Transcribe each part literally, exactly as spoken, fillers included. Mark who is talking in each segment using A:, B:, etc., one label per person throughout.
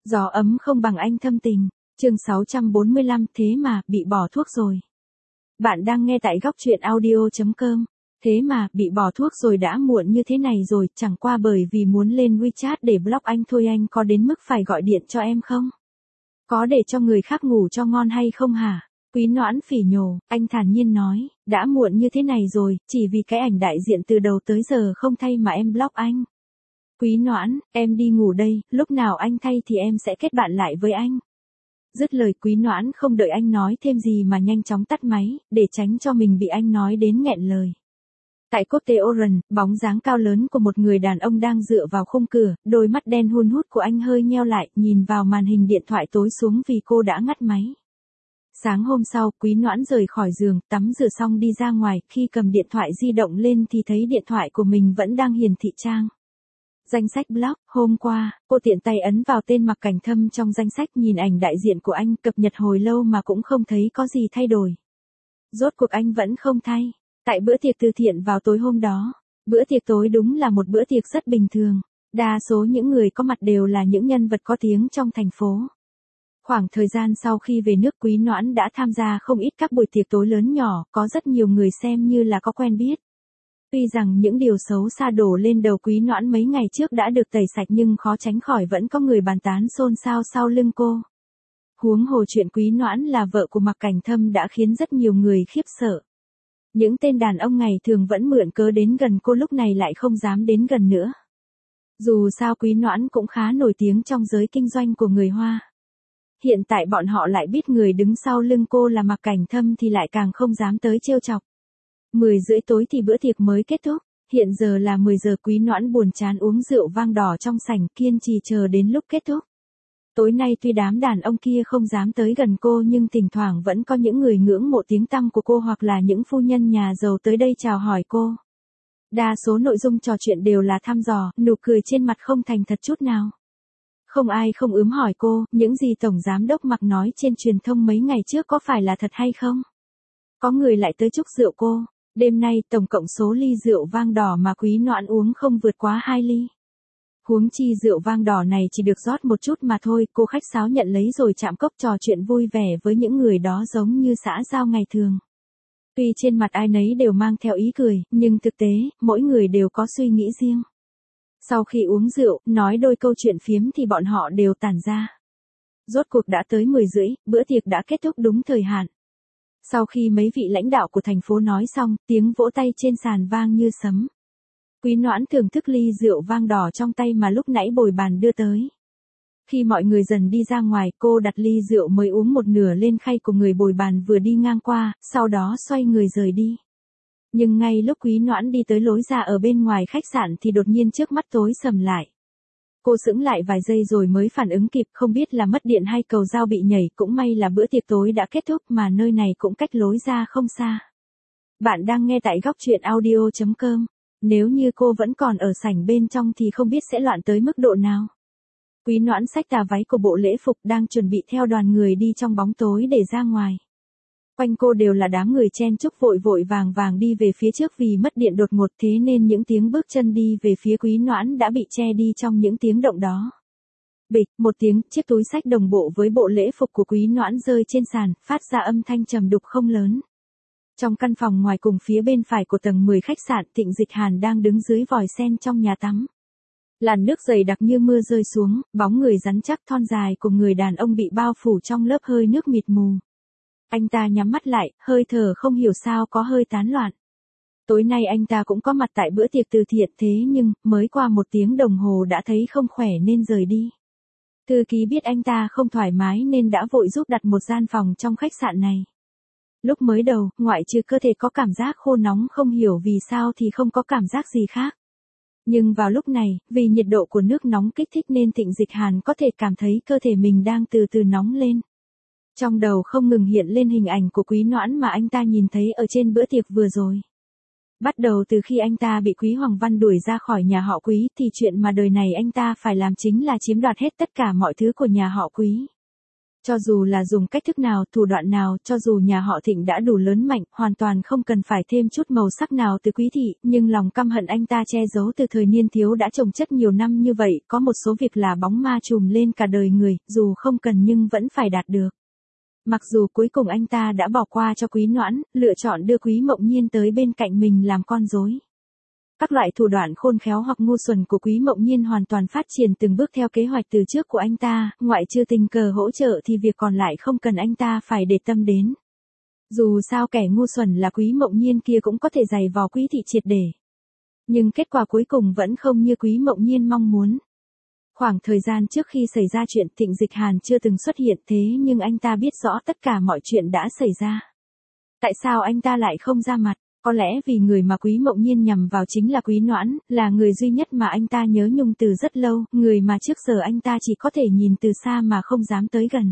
A: Gió ấm không bằng anh thâm tình. Chương sáu trăm bốn mươi lăm, thế mà, bị bỏ thuốc rồi. Bạn đang nghe tại góc truyện audio chấm com. Thế mà, bị bỏ thuốc rồi đã muộn như thế này rồi, chẳng qua bởi vì muốn lên WeChat để block anh thôi. Anh có đến mức phải gọi điện cho em không? Có để cho người khác ngủ cho ngon hay không hả? Quý Noãn phỉ nhổ, anh thản nhiên nói, đã muộn như thế này rồi, chỉ vì cái ảnh đại diện từ đầu tới giờ không thay mà em block anh. Quý Noãn, em đi ngủ đây, lúc nào anh thay thì em sẽ kết bạn lại với anh. Dứt lời Quý Noãn không đợi anh nói thêm gì mà nhanh chóng tắt máy, để tránh cho mình bị anh nói đến nghẹn lời. Tại Côte Oran, bóng dáng cao lớn của một người đàn ông đang dựa vào khung cửa, đôi mắt đen hun hút của anh hơi nheo lại, nhìn vào màn hình điện thoại tối xuống vì cô đã ngắt máy. Sáng hôm sau, Quý Noãn rời khỏi giường, tắm rửa xong đi ra ngoài, khi cầm điện thoại di động lên thì thấy điện thoại của mình vẫn đang hiển thị trang. Danh sách block, hôm qua, cô tiện tay ấn vào tên Mạc Cảnh Thâm trong danh sách, nhìn ảnh đại diện của anh cập nhật hồi lâu mà cũng không thấy có gì thay đổi. Rốt cuộc anh vẫn không thay. Tại bữa tiệc từ thiện vào tối hôm đó, bữa tiệc tối đúng là một bữa tiệc rất bình thường, đa số những người có mặt đều là những nhân vật có tiếng trong thành phố. Khoảng thời gian sau khi về nước, Quý Noãn đã tham gia không ít các buổi tiệc tối lớn nhỏ, có rất nhiều người xem như là có quen biết. Tuy rằng những điều xấu xa đổ lên đầu Quý Noãn mấy ngày trước đã được tẩy sạch nhưng khó tránh khỏi vẫn có người bàn tán xôn xao sau lưng cô. Huống hồ chuyện Quý Noãn là vợ của Mạc Cảnh Thâm đã khiến rất nhiều người khiếp sợ. Những tên đàn ông ngày thường vẫn mượn cớ đến gần cô lúc này lại không dám đến gần nữa. Dù sao Quý Noãn cũng khá nổi tiếng trong giới kinh doanh của người Hoa. Hiện tại bọn họ lại biết người đứng sau lưng cô là Mạc Cảnh Thâm thì lại càng không dám tới trêu chọc. mười rưỡi tối thì bữa tiệc mới kết thúc, hiện giờ là mười giờ. Quý Noãn buồn chán uống rượu vang đỏ trong sảnh, kiên trì chờ đến lúc kết thúc. Tối nay tuy đám đàn ông kia không dám tới gần cô nhưng thỉnh thoảng vẫn có những người ngưỡng mộ tiếng tăm của cô hoặc là những phu nhân nhà giàu tới đây chào hỏi cô. Đa số nội dung trò chuyện đều là thăm dò, nụ cười trên mặt không thành thật chút nào. Không ai không ướm hỏi cô, những gì Tổng Giám đốc Mạc nói trên truyền thông mấy ngày trước có phải là thật hay không? Có người lại tới chúc rượu cô. Đêm nay tổng cộng số ly rượu vang đỏ mà Quý Noãn uống không vượt quá hai ly. Huống chi rượu vang đỏ này chỉ được rót một chút mà thôi, cô khách sáo nhận lấy rồi chạm cốc trò chuyện vui vẻ với những người đó giống như xã giao ngày thường. Tuy trên mặt ai nấy đều mang theo ý cười, nhưng thực tế, mỗi người đều có suy nghĩ riêng. Sau khi uống rượu, nói đôi câu chuyện phiếm thì bọn họ đều tản ra. Rốt cuộc đã tới mười rưỡi, bữa tiệc đã kết thúc đúng thời hạn. Sau khi mấy vị lãnh đạo của thành phố nói xong, tiếng vỗ tay trên sàn vang như sấm. Quý Noãn thưởng thức ly rượu vang đỏ trong tay mà lúc nãy bồi bàn đưa tới. Khi mọi người dần đi ra ngoài, cô đặt ly rượu mới uống một nửa lên khay của người bồi bàn vừa đi ngang qua, sau đó xoay người rời đi. Nhưng ngay lúc Quý Noãn đi tới lối ra ở bên ngoài khách sạn thì đột nhiên trước mắt tối sầm lại. Cô sững lại vài giây rồi mới phản ứng kịp, không biết là mất điện hay cầu dao bị nhảy, cũng may là bữa tiệc tối đã kết thúc mà nơi này cũng cách lối ra không xa. Bạn đang nghe tại góc truyện audio chấm com. Nếu như cô vẫn còn ở sảnh bên trong thì không biết sẽ loạn tới mức độ nào. Quý Noãn xách tà váy của bộ lễ phục đang chuẩn bị theo đoàn người đi trong bóng tối để ra ngoài. Quanh cô đều là đám người chen chúc vội vội vàng vàng đi về phía trước vì mất điện đột ngột, thế nên những tiếng bước chân đi về phía Quý Noãn đã bị che đi trong những tiếng động đó. Bịch, một tiếng, chiếc túi xách đồng bộ với bộ lễ phục của Quý Noãn rơi trên sàn, phát ra âm thanh trầm đục không lớn. Trong căn phòng ngoài cùng phía bên phải của tầng mười khách sạn, Thịnh Dịch Hàn đang đứng dưới vòi sen trong nhà tắm. Làn nước dày đặc như mưa rơi xuống, bóng người rắn chắc thon dài của người đàn ông bị bao phủ trong lớp hơi nước mịt mù. Anh ta nhắm mắt lại, hơi thở không hiểu sao có hơi tán loạn. Tối nay anh ta cũng có mặt tại bữa tiệc từ thiện, thế nhưng, mới qua một tiếng đồng hồ đã thấy không khỏe nên rời đi. Thư ký biết anh ta không thoải mái nên đã vội giúp đặt một gian phòng trong khách sạn này. Lúc mới đầu, ngoại trừ cơ thể có cảm giác khô nóng không hiểu vì sao thì không có cảm giác gì khác. Nhưng vào lúc này, vì nhiệt độ của nước nóng kích thích nên Thịnh Dịch Hàn có thể cảm thấy cơ thể mình đang từ từ nóng lên. Trong đầu không ngừng hiện lên hình ảnh của Quý Noãn mà anh ta nhìn thấy ở trên bữa tiệc vừa rồi. Bắt đầu từ khi anh ta bị Quý Hoàng Văn đuổi ra khỏi nhà họ Quý thì chuyện mà đời này anh ta phải làm chính là chiếm đoạt hết tất cả mọi thứ của nhà họ Quý. Cho dù là dùng cách thức nào, thủ đoạn nào, cho dù nhà họ Thịnh đã đủ lớn mạnh, hoàn toàn không cần phải thêm chút màu sắc nào từ Quý thị, nhưng lòng căm hận anh ta che giấu từ thời niên thiếu đã chồng chất nhiều năm như vậy, có một số việc là bóng ma trùm lên cả đời người, dù không cần nhưng vẫn phải đạt được. Mặc dù cuối cùng anh ta đã bỏ qua cho Quý Noãn, lựa chọn đưa Quý Mộng Nhiên tới bên cạnh mình làm con rối. Các loại thủ đoạn khôn khéo hoặc ngu xuẩn của Quý Mộng Nhiên hoàn toàn phát triển từng bước theo kế hoạch từ trước của anh ta, ngoại trừ tình cờ hỗ trợ thì việc còn lại không cần anh ta phải để tâm đến. Dù sao kẻ ngu xuẩn là Quý Mộng Nhiên kia cũng có thể giày vò Quý thị triệt để. Nhưng kết quả cuối cùng vẫn không như Quý Mộng Nhiên mong muốn. Khoảng thời gian trước khi xảy ra chuyện Thịnh Dịch Hàn chưa từng xuất hiện thế nhưng anh ta biết rõ tất cả mọi chuyện đã xảy ra. Tại sao anh ta lại không ra mặt? Có lẽ vì người mà Quý Mộng Nhiên nhằm vào chính là Quý Noãn, là người duy nhất mà anh ta nhớ nhung từ rất lâu, người mà trước giờ anh ta chỉ có thể nhìn từ xa mà không dám tới gần.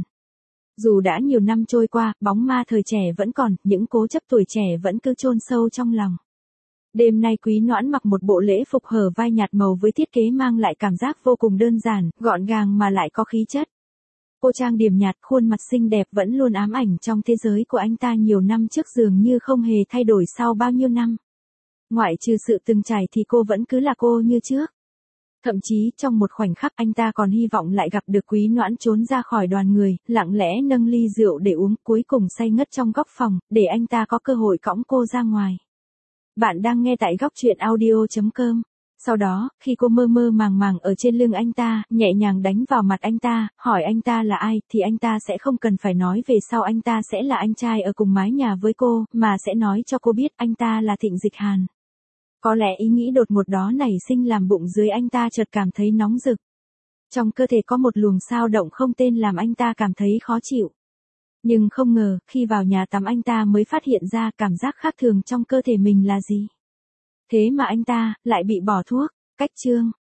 A: Dù đã nhiều năm trôi qua, bóng ma thời trẻ vẫn còn, những cố chấp tuổi trẻ vẫn cứ chôn sâu trong lòng. Đêm nay Quý Noãn mặc một bộ lễ phục hở vai nhạt màu với thiết kế mang lại cảm giác vô cùng đơn giản, gọn gàng mà lại có khí chất. Cô trang điểm nhạt, khuôn mặt xinh đẹp vẫn luôn ám ảnh trong thế giới của anh ta nhiều năm trước dường như không hề thay đổi sau bao nhiêu năm. Ngoại trừ sự từng trải thì cô vẫn cứ là cô như trước. Thậm chí trong một khoảnh khắc anh ta còn hy vọng lại gặp được Quý Noãn trốn ra khỏi đoàn người, lặng lẽ nâng ly rượu để uống, cuối cùng say ngất trong góc phòng, để anh ta có cơ hội cõng cô ra ngoài. Bạn đang nghe tại góc truyện audio chấm com. Sau đó, khi cô mơ mơ màng màng ở trên lưng anh ta, nhẹ nhàng đánh vào mặt anh ta, hỏi anh ta là ai, thì anh ta sẽ không cần phải nói về sau anh ta sẽ là anh trai ở cùng mái nhà với cô, mà sẽ nói cho cô biết anh ta là Thịnh Dịch Hàn. Có lẽ ý nghĩ đột ngột đó nảy sinh làm bụng dưới anh ta chợt cảm thấy nóng rực. Trong cơ thể có một luồng sao động không tên làm anh ta cảm thấy khó chịu. Nhưng không ngờ, khi vào nhà tắm anh ta mới phát hiện ra cảm giác khác thường trong cơ thể mình là gì. Thế mà anh ta, lại bị bỏ thuốc. Cách chương